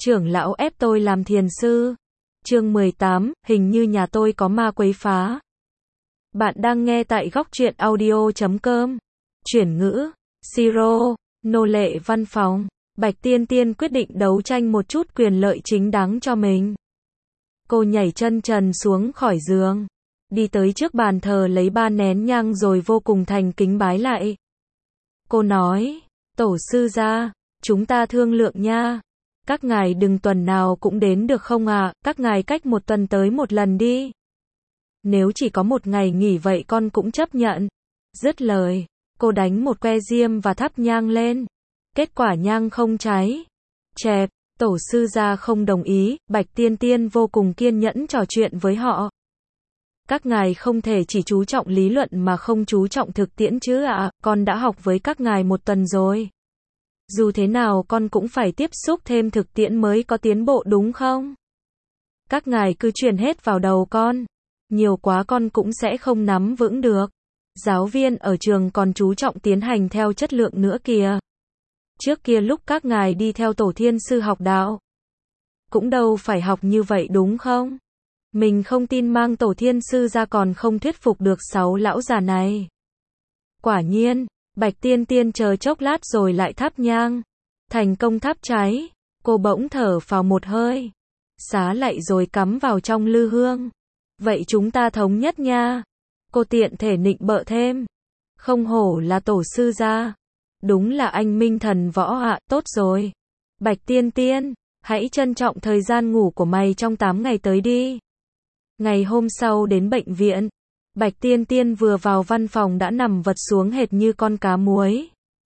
Trưởng lão ép tôi làm thiền sư. Chương 18, hình như nhà tôi có ma quấy phá. Bạn đang nghe tại góc truyện audio.com. Chuyển ngữ, Siro, nô lệ văn phòng. Bạch Tiên Tiên quyết định đấu tranh một chút quyền lợi chính đáng cho mình. Cô nhảy chân trần xuống khỏi giường, đi tới trước bàn thờ lấy 3 nén nhang rồi vô cùng thành kính bái lại. Cô nói, tổ sư gia, chúng ta thương lượng nha. Các ngài đừng tuần nào cũng đến được không ạ, các ngài cách 1 tuần tới 1 lần đi. Nếu chỉ có 1 ngày nghỉ vậy con cũng chấp nhận. Dứt lời, cô đánh một que diêm và thắp nhang lên. Kết quả nhang không cháy. Chẹp, tổ sư gia không đồng ý, Bạch Tiên Tiên vô cùng kiên nhẫn trò chuyện với họ. Các ngài không thể chỉ chú trọng lý luận mà không chú trọng thực tiễn chứ ạ, con đã học với các ngài 1 tuần rồi. Dù thế nào con cũng phải tiếp xúc thêm thực tiễn mới có tiến bộ đúng không? Các ngài cứ truyền hết vào đầu con. Nhiều quá con cũng sẽ không nắm vững được. Giáo viên ở trường còn chú trọng tiến hành theo chất lượng nữa kìa. Trước kia lúc các ngài đi theo tổ thiên sư học đạo, cũng đâu phải học như vậy đúng không? Mình không tin mang tổ thiên sư ra còn không thuyết phục được 6 lão già này. Quả nhiên, Bạch Tiên Tiên chờ chốc lát rồi lại thắp nhang. Thành công thắp cháy, cô bỗng thở phào một hơi. Xá lại rồi cắm vào trong lư hương. Vậy chúng ta thống nhất nha. Cô tiện thể nịnh bợ thêm. Không hổ là tổ sư gia. Đúng là anh minh thần võ ạ, tốt rồi. Bạch Tiên Tiên, hãy trân trọng thời gian ngủ của mày trong 8 ngày tới đi. Ngày hôm sau đến bệnh viện, Bạch Tiên Tiên vừa vào văn phòng đã nằm vật xuống hệt như con cá muối.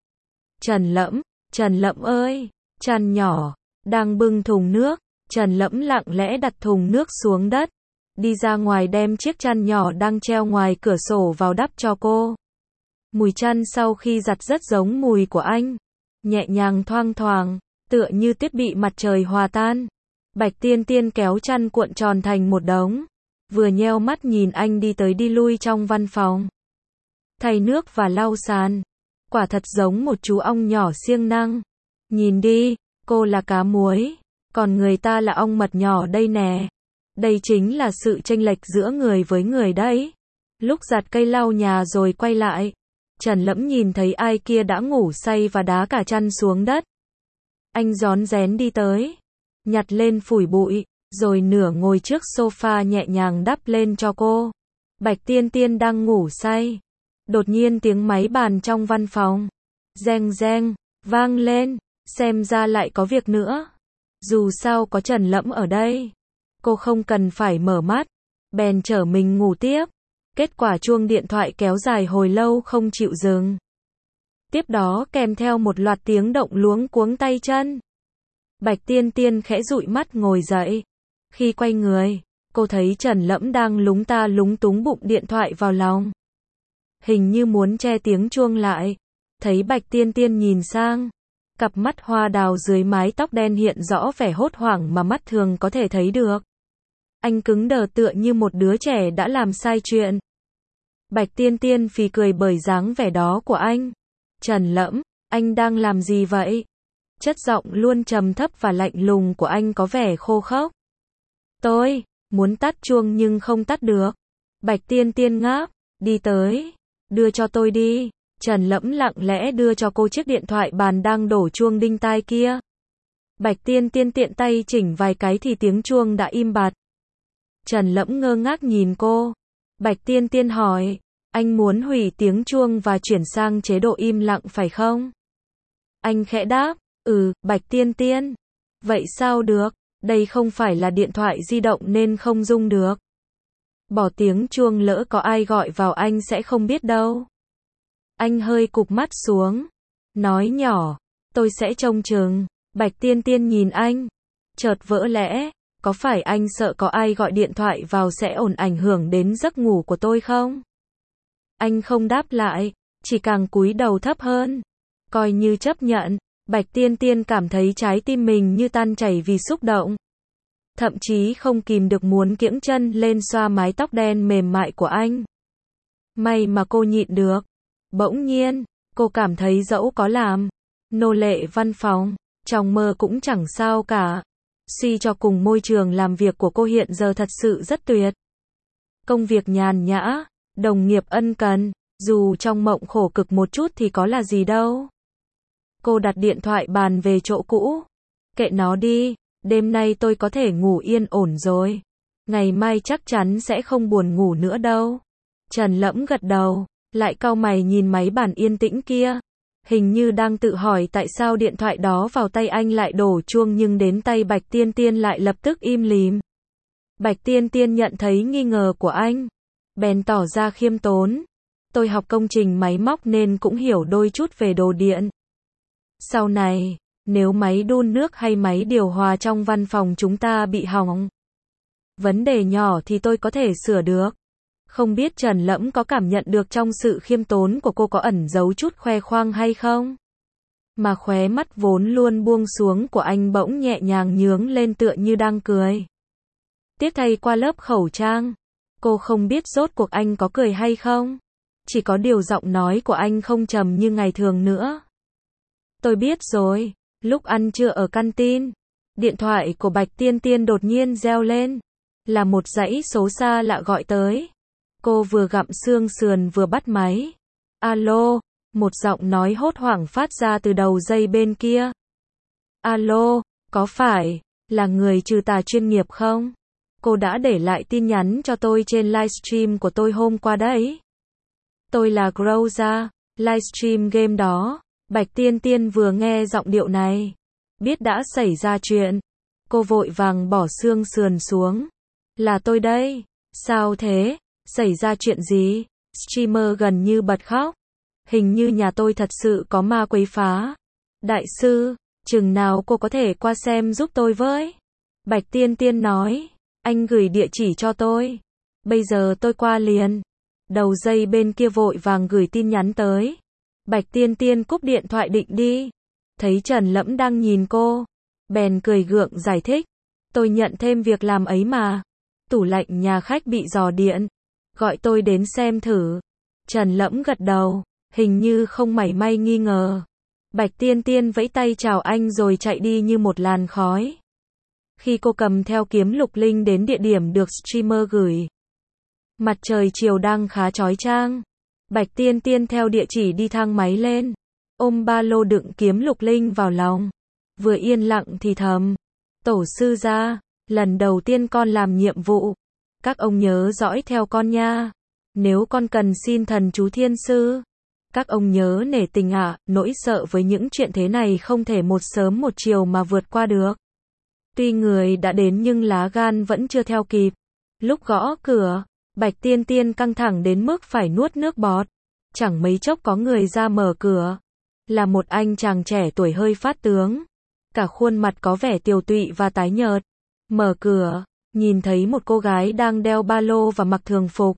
Trần Lẫm ơi, Trăn nhỏ, đang bưng thùng nước, Trần Lẫm lặng lẽ đặt thùng nước xuống đất, đi ra ngoài đem chiếc chăn nhỏ đang treo ngoài cửa sổ vào đắp cho cô. Mùi chăn sau khi giặt rất giống mùi của anh, nhẹ nhàng thoang thoảng, tựa như thiết bị mặt trời hòa tan. Bạch Tiên Tiên kéo chăn cuộn tròn thành một đống, vừa nheo mắt nhìn anh đi tới đi lui trong văn phòng, thay nước và lau sàn. Quả thật giống một chú ong nhỏ siêng năng. Nhìn đi, cô là cá muối, còn người ta là ong mật nhỏ đây nè. Đây chính là sự chênh lệch giữa người với người đấy. Lúc giặt cây lau nhà rồi quay lại, Trần Lẫm nhìn thấy ai kia đã ngủ say và đá cả chăn xuống đất. Anh rón rén đi tới, nhặt lên phủi bụi, rồi nửa ngồi trước sofa nhẹ nhàng đắp lên cho cô. Bạch Tiên Tiên đang ngủ say. Đột nhiên tiếng máy bàn trong văn phòng reng reng vang lên, xem ra lại có việc nữa. Dù sao có Trần Lẫm ở đây, cô không cần phải mở mắt, bèn trở mình ngủ tiếp. Kết quả chuông điện thoại kéo dài hồi lâu không chịu dừng. Tiếp đó kèm theo một loạt tiếng động luống cuống tay chân. Bạch Tiên Tiên khẽ dụi mắt ngồi dậy. Khi quay người, cô thấy Trần Lẫm đang lúng ta lúng túng bụng điện thoại vào lòng, hình như muốn che tiếng chuông lại. Thấy Bạch Tiên Tiên nhìn sang, cặp mắt hoa đào dưới mái tóc đen hiện rõ vẻ hốt hoảng mà mắt thường có thể thấy được. Anh cứng đờ tựa như một đứa trẻ đã làm sai chuyện. Bạch Tiên Tiên phì cười bởi dáng vẻ đó của anh. Trần Lẫm, anh đang làm gì vậy? Chất giọng luôn trầm thấp và lạnh lùng của anh có vẻ khô khốc. Tôi muốn tắt chuông nhưng không tắt được. Bạch Tiên Tiên ngáp, đi tới, đưa cho tôi đi. Trần Lẫm lặng lẽ đưa cho cô chiếc điện thoại bàn đang đổ chuông đinh tai kia. Bạch Tiên Tiên tiện tay chỉnh vài cái thì tiếng chuông đã im bặt. Trần Lẫm ngơ ngác nhìn cô. Bạch Tiên Tiên hỏi, anh muốn hủy tiếng chuông và chuyển sang chế độ im lặng phải không? Anh khẽ đáp, Bạch Tiên Tiên. Vậy sao được, đây không phải là điện thoại di động nên không rung được. Bỏ tiếng chuông lỡ có ai gọi vào anh sẽ không biết đâu. Anh hơi cụp mắt xuống, nói nhỏ, tôi sẽ trông chừng. Bạch Tiên Tiên nhìn anh, chợt vỡ lẽ, có phải anh sợ có ai gọi điện thoại vào sẽ ảnh hưởng đến giấc ngủ của tôi không? Anh không đáp lại, chỉ càng cúi đầu thấp hơn. Coi như chấp nhận. Bạch Tiên Tiên cảm thấy trái tim mình như tan chảy vì xúc động. Thậm chí không kìm được muốn kiễng chân lên xoa mái tóc đen mềm mại của anh. May mà cô nhịn được. Bỗng nhiên, cô cảm thấy dẫu có làm nô lệ văn phòng, trong mơ cũng chẳng sao cả. Suy cho cùng môi trường làm việc của cô hiện giờ thật sự rất tuyệt. Công việc nhàn nhã, đồng nghiệp ân cần, dù trong mộng khổ cực một chút thì có là gì đâu. Cô đặt điện thoại bàn về chỗ cũ. Kệ nó đi, đêm nay tôi có thể ngủ yên ổn rồi. Ngày mai chắc chắn sẽ không buồn ngủ nữa đâu. Trần Lẫm gật đầu, lại cau mày nhìn máy bàn yên tĩnh kia. Hình như đang tự hỏi tại sao điện thoại đó vào tay anh lại đổ chuông nhưng đến tay Bạch Tiên Tiên lại lập tức im lìm. Bạch Tiên Tiên nhận thấy nghi ngờ của anh, bèn tỏ ra khiêm tốn. Tôi học công trình máy móc nên cũng hiểu đôi chút về đồ điện. Sau này, nếu máy đun nước hay máy điều hòa trong văn phòng chúng ta bị hỏng, vấn đề nhỏ thì tôi có thể sửa được. Không biết Trần Lẫm có cảm nhận được trong sự khiêm tốn của cô có ẩn giấu chút khoe khoang hay không? Mà khóe mắt vốn luôn buông xuống của anh bỗng nhẹ nhàng nhướng lên tựa như đang cười. Tiếc thay qua lớp khẩu trang, cô không biết rốt cuộc anh có cười hay không. Chỉ có điều giọng nói của anh không trầm như ngày thường nữa. Tôi biết rồi, lúc ăn trưa ở canteen, điện thoại của Bạch Tiên Tiên đột nhiên reo lên. Là một dãy số xa lạ gọi tới. Cô vừa gặm xương sườn vừa bắt máy. Alo, một giọng nói hốt hoảng phát ra từ đầu dây bên kia. Alo, có phải là người trừ tà chuyên nghiệp không? Cô đã để lại tin nhắn cho tôi trên livestream của tôi hôm qua đấy. Tôi là Groza, livestream game đó. Bạch Tiên Tiên vừa nghe giọng điệu này, biết đã xảy ra chuyện. Cô vội vàng bỏ xương sườn xuống. Là tôi đây. Sao thế? Xảy ra chuyện gì? Streamer gần như bật khóc. Hình như nhà tôi thật sự có ma quấy phá. Đại sư, chừng nào cô có thể qua xem giúp tôi với? Bạch Tiên Tiên nói, anh gửi địa chỉ cho tôi. Bây giờ tôi qua liền. Đầu dây bên kia vội vàng gửi tin nhắn tới. Bạch Tiên Tiên cúp điện thoại định đi. Thấy Trần Lẫm đang nhìn cô, bèn cười gượng giải thích. Tôi nhận thêm việc làm ấy mà. Tủ lạnh nhà khách bị rò điện. Gọi tôi đến xem thử. Trần Lẫm gật đầu, hình như không mảy may nghi ngờ. Bạch Tiên Tiên vẫy tay chào anh rồi chạy đi như một làn khói. Khi cô cầm theo kiếm lục linh đến địa điểm được streamer gửi, mặt trời chiều đang khá chói chang. Bạch Tiên Tiên theo địa chỉ đi thang máy lên, ôm ba lô đựng kiếm lục linh vào lòng, vừa yên lặng thì thầm. Tổ sư gia, lần đầu tiên con làm nhiệm vụ. Các ông nhớ dõi theo con nha. Nếu con cần xin thần chú thiên sư, các ông nhớ nể tình ạ. Nỗi sợ với những chuyện thế này không thể một sớm một chiều mà vượt qua được. Tuy người đã đến nhưng lá gan vẫn chưa theo kịp. Lúc gõ cửa, Bạch Tiên Tiên căng thẳng đến mức phải nuốt nước bọt. Chẳng mấy chốc có người ra mở cửa. Là một anh chàng trẻ tuổi hơi phát tướng. Cả khuôn mặt có vẻ tiều tụy và tái nhợt. Mở cửa, nhìn thấy một cô gái đang đeo ba lô và mặc thường phục.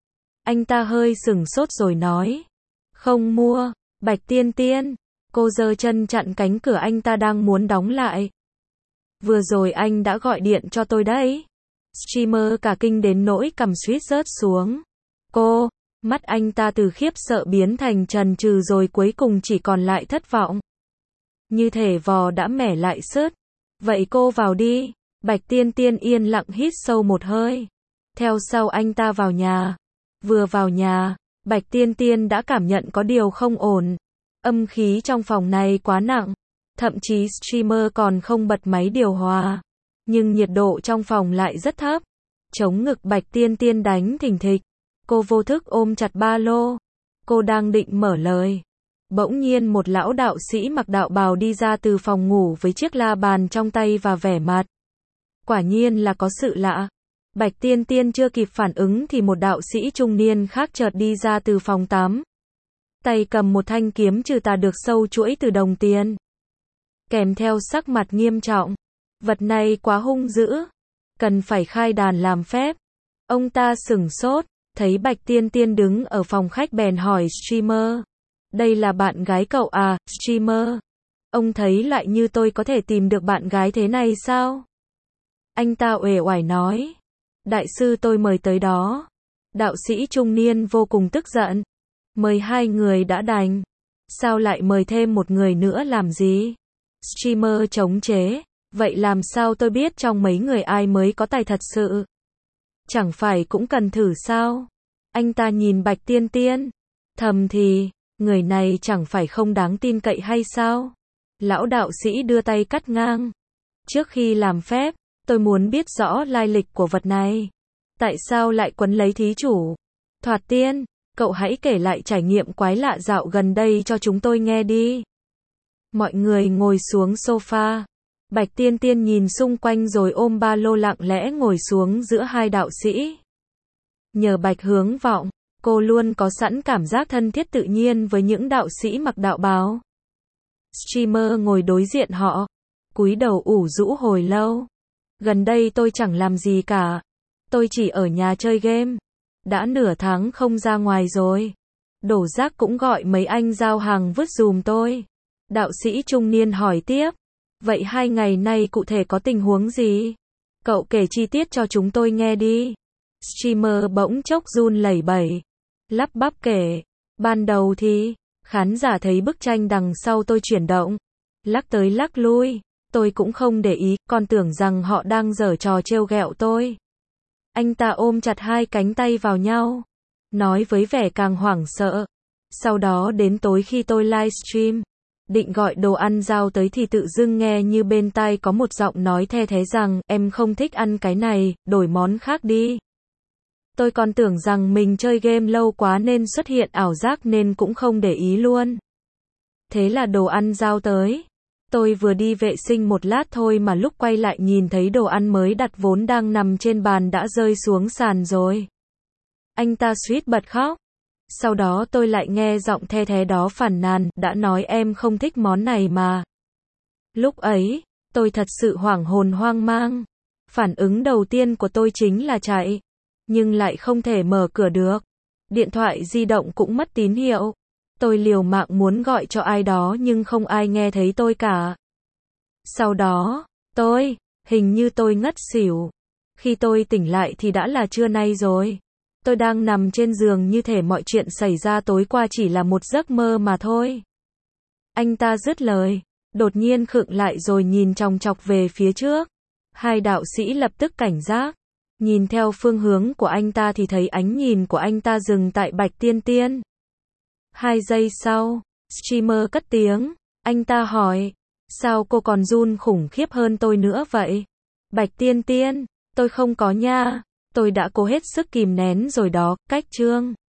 Anh ta hơi sửng sốt rồi nói. Không mua. Bạch Tiên Tiên. Cô giơ chân chặn cánh cửa anh ta đang muốn đóng lại. Vừa rồi anh đã gọi điện cho tôi đấy. Streamer cả kinh đến nỗi cằm suýt rớt xuống. Cô, mắt anh ta từ khiếp sợ biến thành chần chừ rồi cuối cùng chỉ còn lại thất vọng. Như thể vò đã mẻ lại sứt. Vậy cô vào đi. Bạch Tiên Tiên yên lặng hít sâu một hơi. Theo sau anh ta vào nhà. Vừa vào nhà, Bạch Tiên Tiên đã cảm nhận có điều không ổn. Âm khí trong phòng này quá nặng. Thậm chí streamer còn không bật máy điều hòa. Nhưng nhiệt độ trong phòng lại rất thấp. Chống ngực Bạch Tiên Tiên đánh thình thịch. Cô vô thức ôm chặt ba lô. Cô đang định mở lời. Bỗng nhiên một lão đạo sĩ mặc đạo bào đi ra từ phòng ngủ với chiếc la bàn trong tay và vẻ mặt. Quả nhiên là có sự lạ. Bạch Tiên Tiên chưa kịp phản ứng thì một đạo sĩ trung niên khác chợt đi ra từ phòng tắm. Tay cầm một thanh kiếm trừ tà được sâu chuỗi từ đồng tiền. Kèm theo sắc mặt nghiêm trọng. Vật này quá hung dữ. Cần phải khai đàn làm phép. Ông ta sửng sốt. Thấy Bạch Tiên Tiên đứng ở phòng khách bèn hỏi streamer. Đây là bạn gái cậu à, streamer? Ông thấy lại như tôi có thể tìm được bạn gái thế này sao? Anh ta uể oải nói. Đại sư tôi mời tới đó. Đạo sĩ trung niên vô cùng tức giận. Mời hai người đã đành. Sao lại mời thêm một người nữa làm gì? Streamer chống chế. Vậy làm sao tôi biết trong mấy người ai mới có tài thật sự? Chẳng phải cũng cần thử sao? Anh ta nhìn Bạch Tiên Tiên. Thầm thì, người này chẳng phải không đáng tin cậy hay sao? Lão đạo sĩ đưa tay cắt ngang. Trước khi làm phép, tôi muốn biết rõ lai lịch của vật này. Tại sao lại quấn lấy thí chủ? Thoạt Tiên, cậu hãy kể lại trải nghiệm quái lạ dạo gần đây cho chúng tôi nghe đi. Mọi người ngồi xuống sofa. Bạch Tiên Tiên nhìn xung quanh rồi ôm ba lô lặng lẽ ngồi xuống giữa hai đạo sĩ. Nhờ Bạch Hướng Vọng, cô luôn có sẵn cảm giác thân thiết tự nhiên với những đạo sĩ mặc đạo bào. Streamer ngồi đối diện họ, cúi đầu ủ rũ hồi lâu. Gần đây tôi chẳng làm gì cả. Tôi chỉ ở nhà chơi game. Đã nửa tháng không ra ngoài rồi. Đổ rác cũng gọi mấy anh giao hàng vứt giùm tôi. Đạo sĩ trung niên hỏi tiếp. Vậy 2 ngày nay cụ thể có tình huống gì? Cậu kể chi tiết cho chúng tôi nghe đi. Streamer bỗng chốc run lẩy bẩy. Lắp bắp kể. Ban đầu thì, khán giả thấy bức tranh đằng sau tôi chuyển động. Lắc tới lắc lui. Tôi cũng không để ý, còn tưởng rằng họ đang giở trò trêu ghẹo tôi. Anh ta ôm chặt hai cánh tay vào nhau. Nói với vẻ càng hoảng sợ. Sau đó đến tối khi tôi livestream, định gọi đồ ăn giao tới thì tự dưng nghe như bên tai có một giọng nói the thế rằng, em không thích ăn cái này, đổi món khác đi. Tôi còn tưởng rằng mình chơi game lâu quá nên xuất hiện ảo giác nên cũng không để ý luôn. Thế là đồ ăn giao tới. Tôi vừa đi vệ sinh một lát thôi mà lúc quay lại nhìn thấy đồ ăn mới đặt vốn đang nằm trên bàn đã rơi xuống sàn rồi. Anh ta suýt bật khóc. Sau đó tôi lại nghe giọng the thế đó phàn nàn, đã nói em không thích món này mà. Lúc ấy, tôi thật sự hoảng hồn hoang mang. Phản ứng đầu tiên của tôi chính là chạy. Nhưng lại không thể mở cửa được. Điện thoại di động cũng mất tín hiệu. Tôi liều mạng muốn gọi cho ai đó nhưng không ai nghe thấy tôi cả. Sau đó, hình như tôi ngất xỉu. Khi tôi tỉnh lại thì đã là trưa nay rồi. Tôi đang nằm trên giường như thể mọi chuyện xảy ra tối qua chỉ là một giấc mơ mà thôi. Anh ta dứt lời, đột nhiên khựng lại rồi nhìn chòng chọc về phía trước. Hai đạo sĩ lập tức cảnh giác. Nhìn theo phương hướng của anh ta thì thấy ánh nhìn của anh ta dừng tại Bạch Tiên Tiên. 2 giây sau, streamer cất tiếng. Anh ta hỏi, sao cô còn run khủng khiếp hơn tôi nữa vậy? Bạch Tiên Tiên, tôi không có nha. Tôi đã cố hết sức kìm nén rồi đó, cách chương.